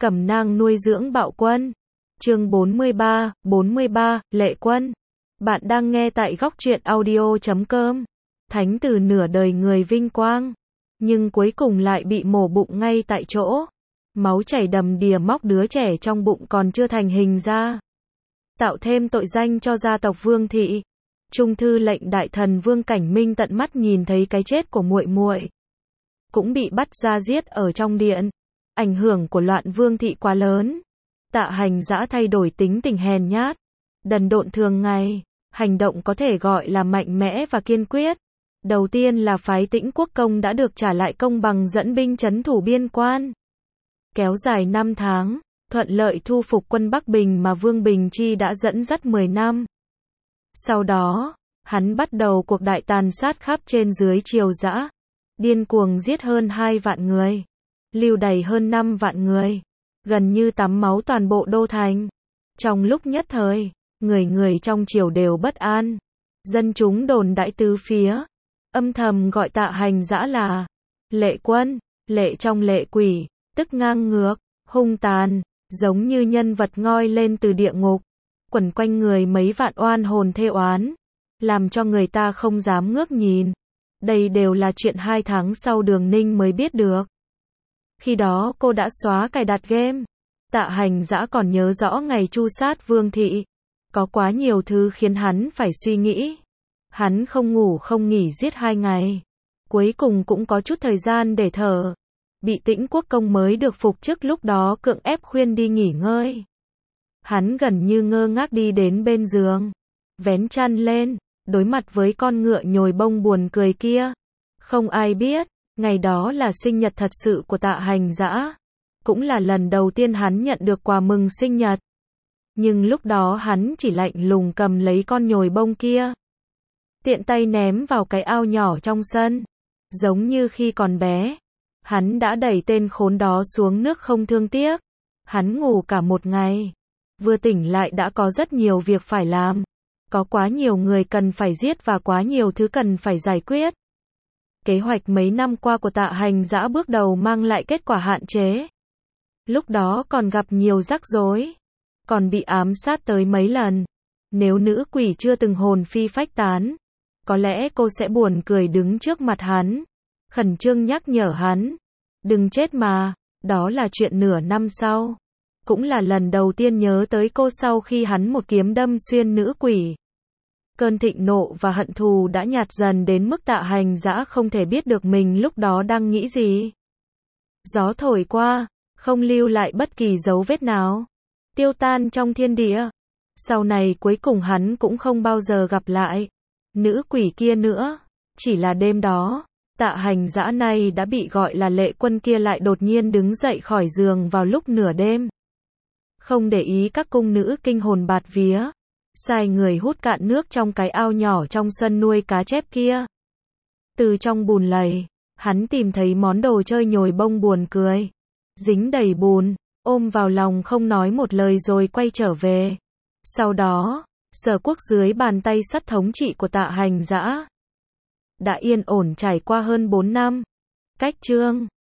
Cẩm nang nuôi dưỡng bạo quân. Chương 43, Lệ Quân. Bạn đang nghe tại góc truyện audio.com. Thánh từ nửa đời người vinh quang, nhưng cuối cùng lại bị mổ bụng ngay tại chỗ. Máu chảy đầm đìa móc đứa trẻ trong bụng còn chưa thành hình ra. Tạo thêm tội danh cho gia tộc Vương thị. Trung thư lệnh đại thần Vương Cảnh Minh tận mắt nhìn thấy cái chết của muội muội, cũng bị bắt ra giết ở trong điện. Ảnh hưởng của loạn Vương thị quá lớn. Tạ Hành Dã thay đổi tính tình hèn nhát, đần độn thường ngày, hành động có thể gọi là mạnh mẽ và kiên quyết. Đầu tiên là phái Tĩnh Quốc công đã được trả lại công bằng dẫn binh trấn thủ biên quan. Kéo dài 5 tháng, thuận lợi thu phục quân Bắc Bình mà Vương Bình Chi đã dẫn dắt 10 năm. Sau đó, hắn bắt đầu cuộc đại tàn sát khắp trên dưới Triều Dã, điên cuồng giết hơn 2 vạn người, lưu đày hơn 5 vạn người, gần như tắm máu toàn bộ đô thành. Trong lúc nhất thời, người người trong triều đều bất an, dân chúng đồn đãi tứ phía, âm thầm gọi Tạ Hành Dã là Lệ Quân, lệ trong lệ quỷ, tức ngang ngược, hung tàn, giống như nhân vật ngoi lên từ địa ngục, quẩn quanh người mấy vạn oan hồn thê oán, làm cho người ta không dám ngước nhìn. Đây đều là chuyện 2 tháng sau Đường Ninh mới biết được. Khi đó cô đã xóa cài đặt game. Tạ Hành Dã còn nhớ rõ ngày tru sát Vương thị. Có quá nhiều thứ khiến hắn phải suy nghĩ. Hắn không ngủ không nghỉ giết 2 ngày. Cuối cùng cũng có chút thời gian để thở. Bị Tĩnh Quốc công mới được phục chức lúc đó cưỡng ép khuyên đi nghỉ ngơi. Hắn gần như ngơ ngác đi đến bên giường, vén chăn lên, đối mặt với con ngựa nhồi bông buồn cười kia. Không ai biết, ngày đó là sinh nhật thật sự của Tạ Hành Dã. Cũng là lần đầu tiên hắn nhận được quà mừng sinh nhật. Nhưng lúc đó hắn chỉ lạnh lùng cầm lấy con nhồi bông kia, tiện tay ném vào cái ao nhỏ trong sân. Giống như khi còn bé, hắn đã đẩy tên khốn đó xuống nước không thương tiếc. Hắn ngủ cả một ngày, vừa tỉnh lại đã có rất nhiều việc phải làm. Có quá nhiều người cần phải giết và quá nhiều thứ cần phải giải quyết. Kế hoạch mấy năm qua của Tạ Hành Dã bước đầu mang lại kết quả hạn chế. Lúc đó còn gặp nhiều rắc rối, còn bị ám sát tới mấy lần. Nếu nữ quỷ chưa từng hồn phi phách tán, có lẽ cô sẽ buồn cười đứng trước mặt hắn, khẩn trương nhắc nhở hắn, đừng chết mà. Đó là chuyện nửa năm sau. Cũng là lần đầu tiên nhớ tới cô sau khi hắn một kiếm đâm xuyên nữ quỷ. Cơn thịnh nộ và hận thù đã nhạt dần đến mức Tạ Hành Dã không thể biết được mình lúc đó đang nghĩ gì. Gió thổi qua, không lưu lại bất kỳ dấu vết nào, tiêu tan trong thiên địa. Sau này cuối cùng hắn cũng không bao giờ gặp lại nữ quỷ kia nữa. Chỉ là đêm đó, Tạ Hành Dã này đã bị gọi là Lệ Quân kia lại đột nhiên đứng dậy khỏi giường vào lúc nửa đêm. Không để ý các cung nữ kinh hồn bạt vía, sai người hút cạn nước trong cái ao nhỏ trong sân nuôi cá chép kia. Từ trong bùn lầy, hắn tìm thấy món đồ chơi nhồi bông buồn cười, dính đầy bùn, ôm vào lòng không nói một lời rồi quay trở về. Sau đó, Sở Quốc dưới bàn tay sắt thống trị của Tạ Hành Dã đã yên ổn trải qua hơn 4 năm. Cách chương